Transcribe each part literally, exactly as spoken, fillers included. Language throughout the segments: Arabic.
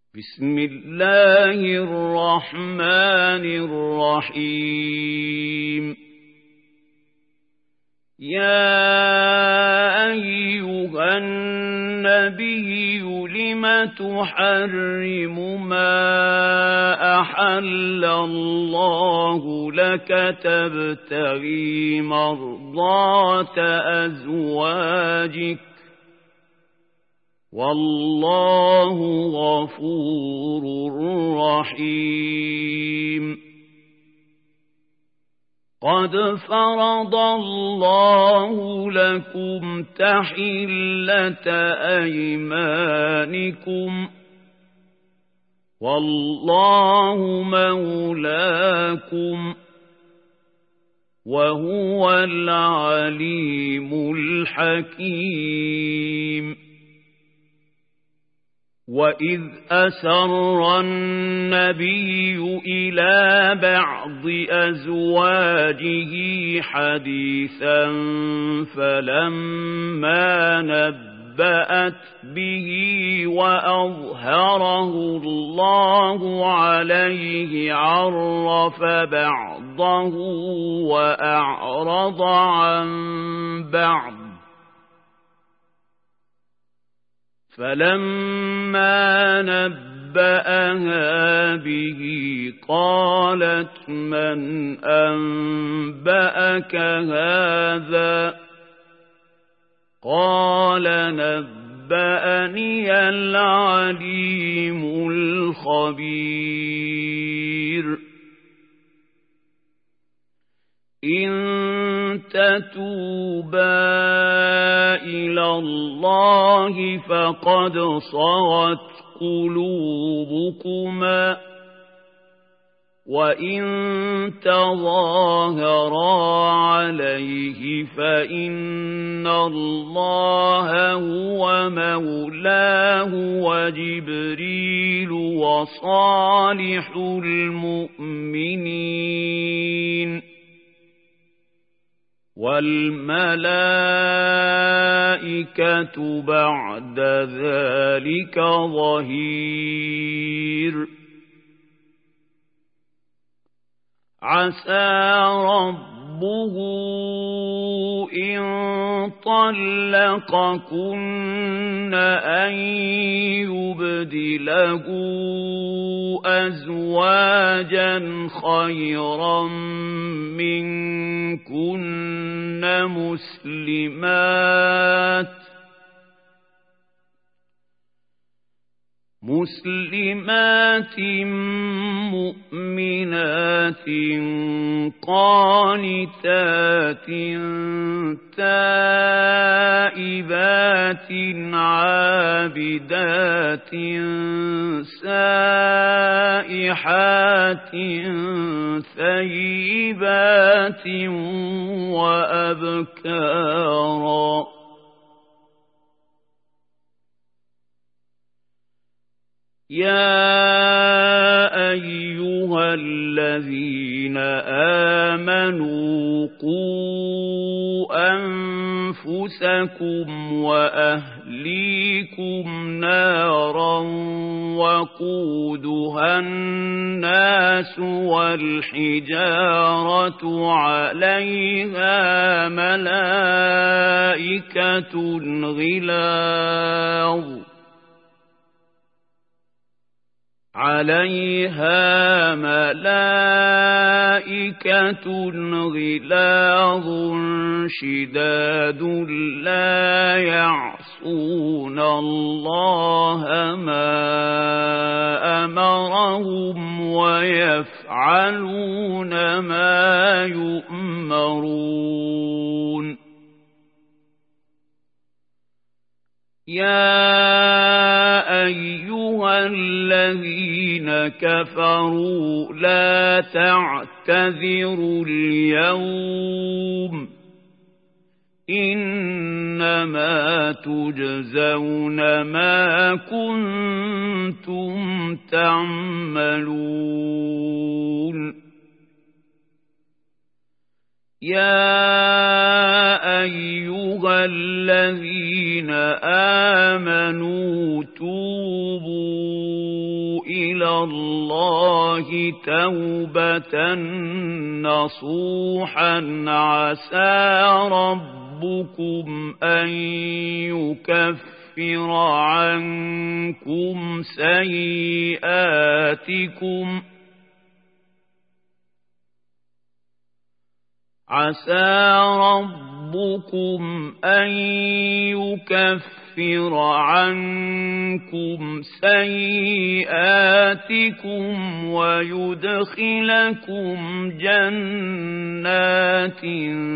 بسم الله الرحمن الرحيم يا أيها النبي لم تحرم ما أحل الله لك تبتغي مرضات أزواجك والله غفور رحيم قد فرض الله لكم تحلة أيمانكم والله مولاكم وهو العليم الحكيم وَإِذْ أَسَرَّ النَّبِيُّ إِلَى بَعْضِ أَزْوَاجِهِ حَدِيثًا فَلَمَّا نَبَّأَتْ بِهِ وَأَظْهَرَهُ اللَّهُ عَلَيْهِ عَرَّفَ بَعْضَهُ وَأَعْرَضَ عَن بَعْضٍ فَلَمَّا نَبَّأَهَا بِهِ قَالَتْ مَنْ أَنبَأَكَ هَذَا قَالَ نَبَّأَنِيَ الْعَلِيمُ الْخَبِيرُ إِن تَتُوبَا إِلَى اللَّهِ فَقَدْ صَغَتْ قُلُوبُكُمَا وَإِن تَظَاهَرَا عَلَيْهِ فَإِنَّ اللَّهَ هُوَ مَوْلَاهُ وَجِبْرِيلُ وَصَالِحُ الْمُؤْمِنِينَ وَالْمَلَائِكَةُ بَعْدَ ذَلِكَ ظَهِيرٌ عَسَى رَبُّهُ إِن طَلَّقَكُنَّ أَن يُبْدِلَهُ أَزْوَاجًا خَيْرًا مِنكُنَّ مُسْلِمَاتٍ مسلمات مؤمنات قانتات تائبات عابدات سائحات ثيبات وأبكارا يا أيها الذين آمنوا قوا أنفسكم وأهليكم نارا وقودها الناس والحجارة عليها ملائكة غلاظ عليها ملائكة غلاظ شداد لا يعصون الله ما أمرهم ويفعلون ما يؤمرون يا أيها الذين كفروا لا تعتذروا اليوم إنما تجزون ما كنتم تعملون يا أيها الذين آمنوا توبوا إلى الله توبة نصوحا عسى ربكم أن يكفر عنكم سيئاتكم عسى ربكم أن يكفر عنكم سيئاتكم ويدخلكم جنات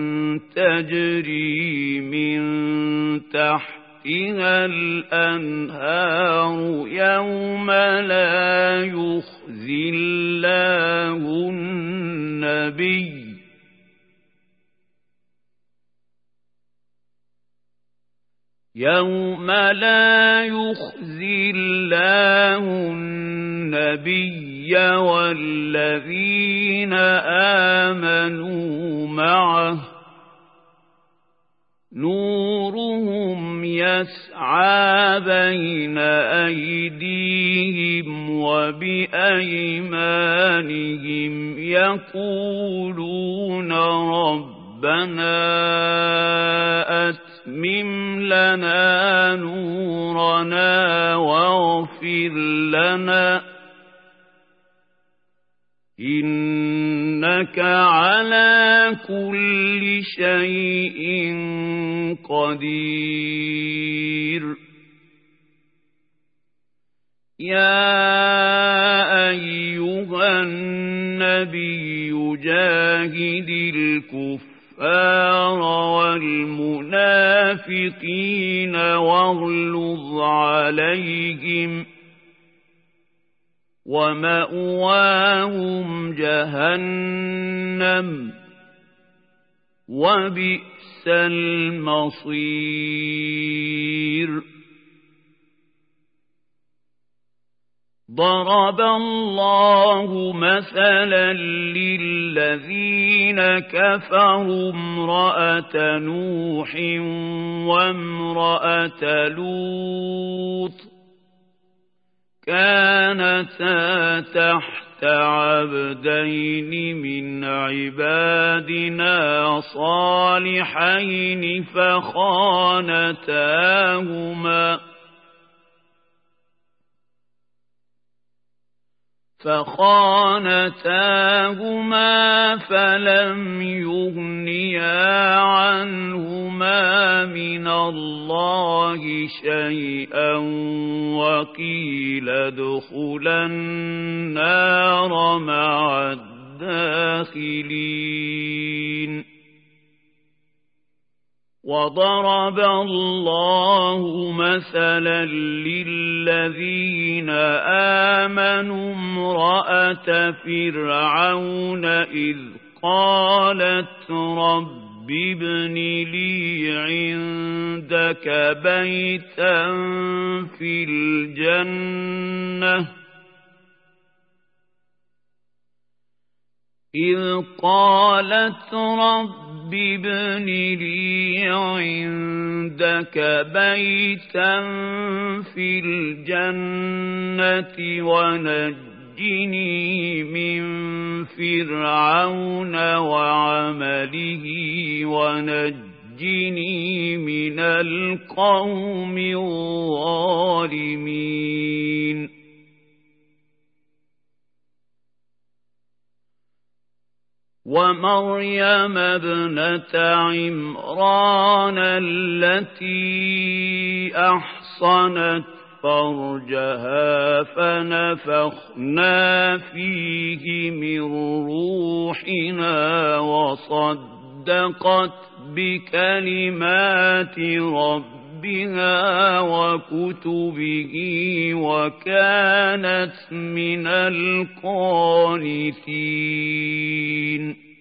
تجري من تحتها الأنهار يوم لا يخزي الله النبي يوم لا يخزي الله النبي والذين آمنوا معه نورهم يسعى بين أيديهم وبأيمانهم يقولون ربنا أتمم لنا نورنا واغفر لنا إنك على كل شيء قدير يا أيها النبي جاهد الكفار والمنافقين واغلظ عليهم ومأواهم جهنم وبئس المصير ضرب الله مثلا للذين كفروا امرأة نوح وامرأة لوط كانتا تحت عبدين من عبادنا صالحين فخانتاهما فخانتاهما فلم يغنيا عنهما من الله شيئا وقيل ادخلا النار مع الداخلين وضرب الله مثلا للذين آمنوا امرأة فرعون إذ قالت رب ابن لي عندك بيتا في الجنة إذ قالت رب ابن لي عندك بيتا في الجنة ونجني من فرعون وعمله ونجني من القوم الظالمين ومريم ابنة عمران التي أحصنت فرجها فنفخنا فيه من روحنا وصدقت بكلمات ربها وكتبه وكانت من القانتين